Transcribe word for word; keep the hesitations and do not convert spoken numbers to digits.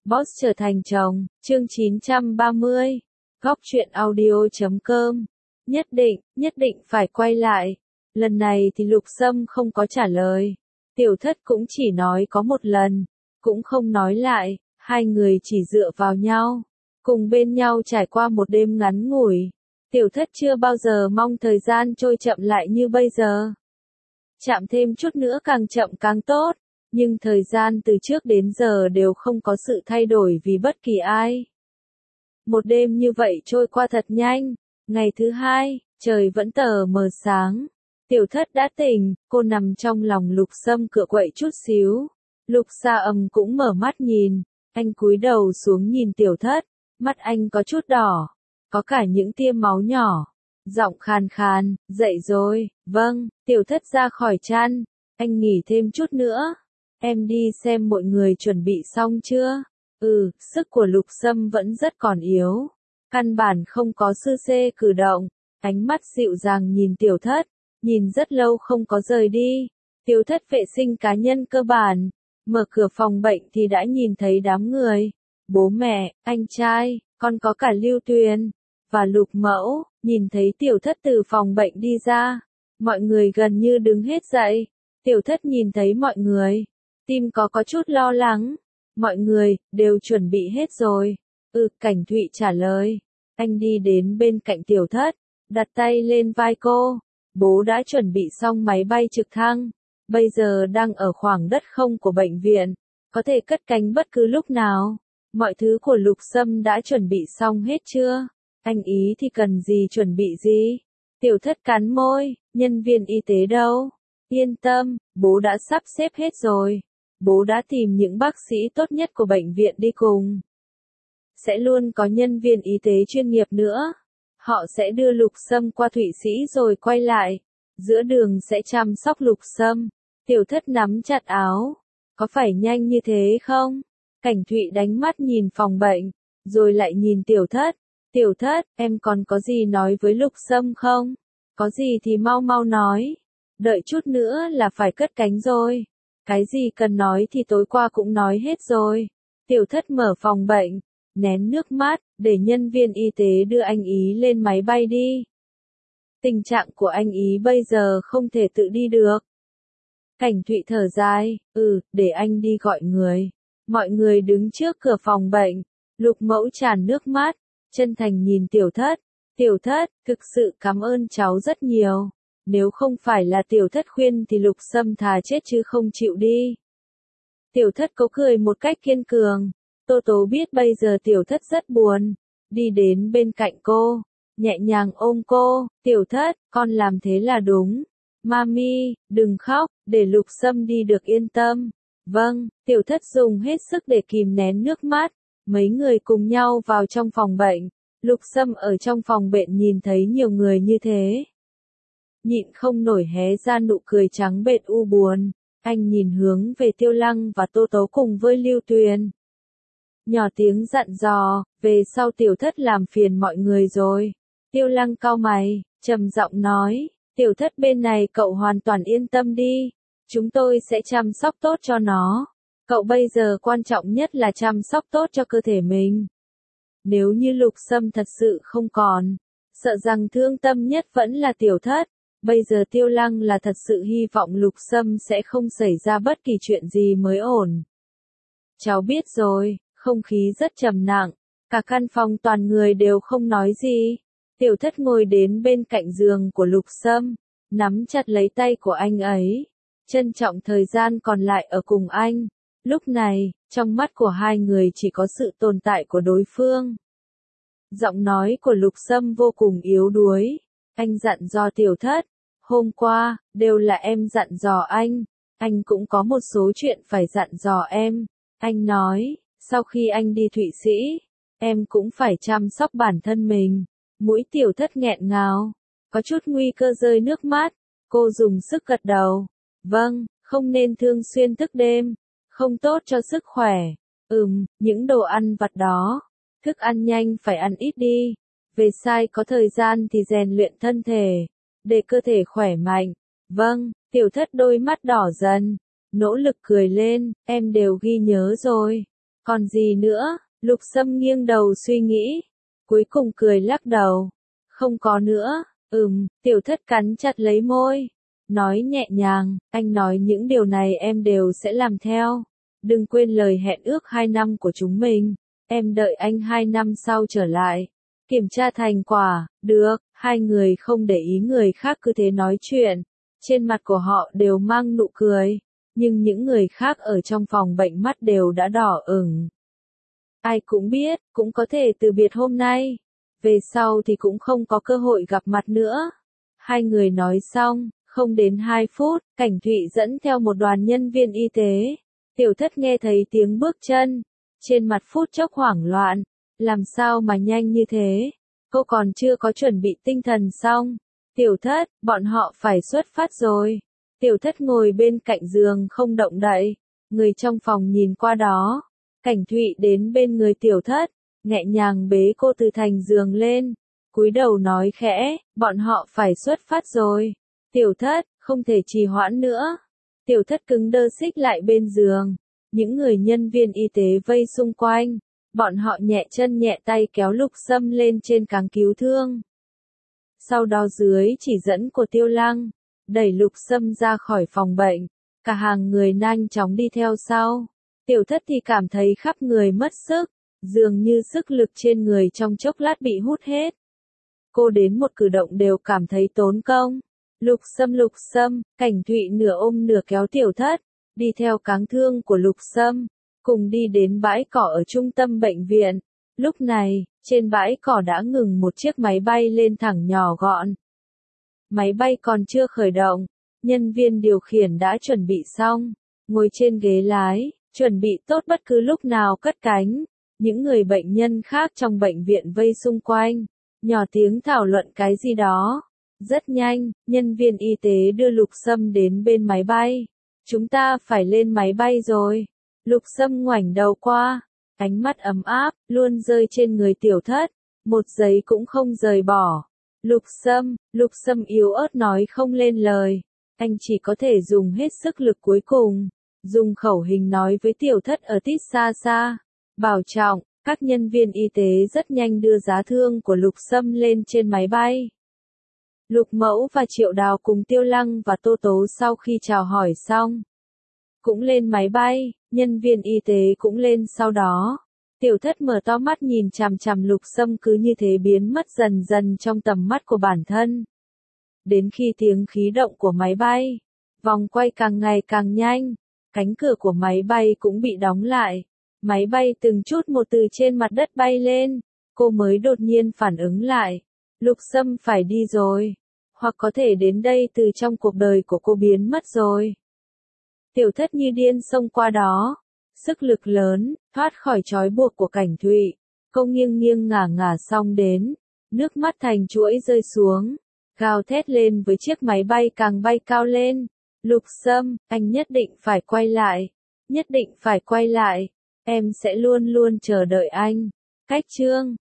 Boss trở thành chồng, chương chín trăm ba mươi. Góc truyện audio chấm com. Nhất định, nhất định phải quay lại. Lần này thì Lục Sâm không có trả lời. Tiểu Thất cũng chỉ nói có một lần, cũng không nói lại, hai người chỉ dựa vào nhau, cùng bên nhau trải qua một đêm ngắn ngủi. Tiểu Thất chưa bao giờ mong thời gian trôi chậm lại như bây giờ. Chạm thêm chút nữa càng chậm càng tốt. Nhưng thời gian từ trước đến giờ đều không có sự thay đổi vì bất kỳ ai. Một đêm như vậy trôi qua thật nhanh. Ngày thứ hai, trời vẫn tờ mờ sáng. Tiểu Thất đã tỉnh, cô nằm trong lòng Lục Sâm cựa quậy chút xíu. Lục Sa Âm cũng mở mắt nhìn, anh cúi đầu xuống nhìn Tiểu Thất, mắt anh có chút đỏ, có cả những tia máu nhỏ. Giọng khàn khàn, dậy rồi, vâng. Tiểu Thất ra khỏi chăn, anh nghỉ thêm chút nữa. Em đi xem mọi người chuẩn bị xong chưa? Ừ, sức của Lục Sâm vẫn rất còn yếu. Căn bản không có sư xê cử động. Ánh mắt dịu dàng nhìn Tiểu Thất. Nhìn rất lâu không có rời đi. Tiểu Thất vệ sinh cá nhân cơ bản. Mở cửa phòng bệnh thì đã nhìn thấy đám người. Bố mẹ, anh trai, còn có cả Lưu Tuyền. Và Lục Mẫu, nhìn thấy Tiểu Thất từ phòng bệnh đi ra. Mọi người gần như đứng hết dậy. Tiểu Thất nhìn thấy mọi người. Tim có có chút lo lắng. Mọi người, đều chuẩn bị hết rồi. Ừ, Cảnh Thụy trả lời. Anh đi đến bên cạnh Tiểu Thất, đặt tay lên vai cô. Bố đã chuẩn bị xong máy bay trực thăng. Bây giờ đang ở khoảng đất không của bệnh viện. Có thể cất cánh bất cứ lúc nào. Mọi thứ của Lục Sâm đã chuẩn bị xong hết chưa? Anh ý thì cần gì chuẩn bị gì? Tiểu Thất cắn môi, nhân viên y tế đâu? Yên tâm, bố đã sắp xếp hết rồi. Bố đã tìm những bác sĩ tốt nhất của bệnh viện đi cùng. Sẽ luôn có nhân viên y tế chuyên nghiệp nữa. Họ sẽ đưa Lục Sâm qua Thụy Sĩ rồi quay lại. Giữa đường sẽ chăm sóc Lục Sâm. Tiểu Thất nắm chặt áo. Có phải nhanh như thế không? Cảnh Thụy đánh mắt nhìn phòng bệnh, rồi lại nhìn Tiểu Thất. Tiểu Thất, em còn có gì nói với Lục Sâm không? Có gì thì mau mau nói. Đợi chút nữa là phải cất cánh rồi. Cái gì cần nói thì tối qua cũng nói hết rồi. Tiểu Thất mở phòng bệnh, nén nước mắt, để nhân viên y tế đưa anh ý lên máy bay đi. Tình trạng của anh ý bây giờ không thể tự đi được. Cảnh Thụy thở dài, ừ, để anh đi gọi người. Mọi người đứng trước cửa phòng bệnh, Lục Mẫu tràn nước mắt, chân thành nhìn Tiểu Thất. Tiểu Thất, thực sự cảm ơn cháu rất nhiều. Nếu không phải là Tiểu Thất khuyên thì Lục Sâm thà chết chứ không chịu đi. Tiểu Thất cố cười một cách kiên cường. Tô Tố biết bây giờ Tiểu Thất rất buồn. Đi đến bên cạnh cô, nhẹ nhàng ôm cô. Tiểu Thất, con làm thế là đúng. Mami, đừng khóc, để Lục Sâm đi được yên tâm. Vâng, Tiểu Thất dùng hết sức để kìm nén nước mắt. Mấy người cùng nhau vào trong phòng bệnh. Lục Sâm ở trong phòng bệnh nhìn thấy nhiều người như thế. Nhịn không nổi hé ra nụ cười trắng bệch u buồn. Anh nhìn hướng về Tiêu Lăng và Tô Tố cùng với Lưu Tuyền. Nhỏ tiếng dặn dò, về sau Tiểu Thất làm phiền mọi người rồi. Tiêu Lăng cau mày, trầm giọng nói, Tiểu Thất bên này cậu hoàn toàn yên tâm đi. Chúng tôi sẽ chăm sóc tốt cho nó. Cậu bây giờ quan trọng nhất là chăm sóc tốt cho cơ thể mình. Nếu như Lục Sâm thật sự không còn, sợ rằng thương tâm nhất vẫn là Tiểu Thất. Bây giờ Tiêu Lăng là thật sự hy vọng Lục Sâm sẽ không xảy ra bất kỳ chuyện gì mới ổn. Cháu biết rồi, không khí rất trầm nặng, cả căn phòng toàn người đều không nói gì. Tiểu Thất ngồi đến bên cạnh giường của Lục Sâm, nắm chặt lấy tay của anh ấy, trân trọng thời gian còn lại ở cùng anh. Lúc này, trong mắt của hai người chỉ có sự tồn tại của đối phương. Giọng nói của Lục Sâm vô cùng yếu đuối. Anh dặn dò Tiểu Thất. Hôm qua, đều là em dặn dò anh. Anh cũng có một số chuyện phải dặn dò em. Anh nói, sau khi anh đi Thụy Sĩ, em cũng phải chăm sóc bản thân mình. Mũi Tiểu Thất nghẹn ngào, có chút nguy cơ rơi nước mắt. Cô dùng sức gật đầu. Vâng, không nên thường xuyên thức đêm. Không tốt cho sức khỏe. Ừm, những đồ ăn vặt đó. Thức ăn nhanh phải ăn ít đi. Về sai có thời gian thì rèn luyện thân thể. Để cơ thể khỏe mạnh. Vâng, Tiểu Thất đôi mắt đỏ dần. Nỗ lực cười lên, em đều ghi nhớ rồi. Còn gì nữa? Lục Sâm nghiêng đầu suy nghĩ. Cuối cùng cười lắc đầu. Không có nữa. Ừm, tiểu thất cắn chặt lấy môi. Nói nhẹ nhàng, anh nói những điều này em đều sẽ làm theo. Đừng quên lời hẹn ước hai năm của chúng mình. Em đợi anh hai năm sau trở lại. Kiểm tra thành quả, được, hai người không để ý người khác cứ thế nói chuyện. Trên mặt của họ đều mang nụ cười. Nhưng những người khác ở trong phòng bệnh mắt đều đã đỏ ửng. Ai cũng biết, cũng có thể từ biệt hôm nay. Về sau thì cũng không có cơ hội gặp mặt nữa. Hai người nói xong, không đến hai phút, Cảnh Thụy dẫn theo một đoàn nhân viên y tế. Tiểu thất nghe thấy tiếng bước chân. Trên mặt phút chốc hoảng loạn. Làm sao mà nhanh như thế? Cô còn chưa có chuẩn bị tinh thần xong. Tiểu thất, bọn họ phải xuất phát rồi. Tiểu thất ngồi bên cạnh giường không động đậy. Người trong phòng nhìn qua đó. Cảnh Thụy đến bên người tiểu thất. Nhẹ nhàng bế cô từ thành giường lên. Cúi đầu nói khẽ, bọn họ phải xuất phát rồi. Tiểu thất, không thể trì hoãn nữa. Tiểu thất cứng đơ xích lại bên giường. Những người nhân viên y tế vây xung quanh. Bọn họ nhẹ chân nhẹ tay kéo Lục Sâm lên trên cáng cứu thương. Sau đó dưới chỉ dẫn của Tiêu Lăng, đẩy Lục Sâm ra khỏi phòng bệnh. Cả hàng người nhanh chóng đi theo sau. Tiểu thất thì cảm thấy khắp người mất sức. Dường như sức lực trên người trong chốc lát bị hút hết. Cô đến một cử động đều cảm thấy tốn công. Lục Sâm Lục Sâm, Cảnh Thụy nửa ôm nửa kéo tiểu thất, đi theo cáng thương của Lục Sâm, cùng đi đến bãi cỏ ở trung tâm bệnh viện. Lúc này, trên bãi cỏ đã ngừng một chiếc máy bay lên thẳng nhỏ gọn. Máy bay còn chưa khởi động, nhân viên điều khiển đã chuẩn bị xong, ngồi trên ghế lái, chuẩn bị tốt bất cứ lúc nào cất cánh. Những người bệnh nhân khác trong bệnh viện vây xung quanh, nhỏ tiếng thảo luận cái gì đó. Rất nhanh, nhân viên y tế đưa Lục Sâm đến bên máy bay. Chúng ta phải lên máy bay rồi. Lục Sâm ngoảnh đầu qua, ánh mắt ấm áp, luôn rơi trên người tiểu thất, một giây cũng không rời bỏ. Lục Sâm, Lục Sâm yếu ớt nói không lên lời. Anh chỉ có thể dùng hết sức lực cuối cùng, dùng khẩu hình nói với tiểu thất ở tít xa xa. Bảo trọng, các nhân viên y tế rất nhanh đưa giá thương của Lục Sâm lên trên máy bay. Lục Mẫu và Triệu Đào cùng Tiêu Lăng và Tô Tố sau khi chào hỏi xong, cũng lên máy bay, nhân viên y tế cũng lên sau đó. Tiểu thất mở to mắt nhìn chằm chằm Lục Sâm cứ như thế biến mất dần dần trong tầm mắt của bản thân. Đến khi tiếng khí động của máy bay, vòng quay càng ngày càng nhanh, cánh cửa của máy bay cũng bị đóng lại. Máy bay từng chút một từ trên mặt đất bay lên, cô mới đột nhiên phản ứng lại. Lục Sâm phải đi rồi, hoặc có thể đến đây từ trong cuộc đời của cô biến mất rồi. Tiểu thất như điên xông qua đó, sức lực lớn, thoát khỏi trói buộc của Cảnh Thụy. Cô nghiêng nghiêng ngả ngả xong đến, nước mắt thành chuỗi rơi xuống, gào thét lên với chiếc máy bay càng bay cao lên. Lục Sâm, anh nhất định phải quay lại, nhất định phải quay lại. Em sẽ luôn luôn chờ đợi anh. Cách chương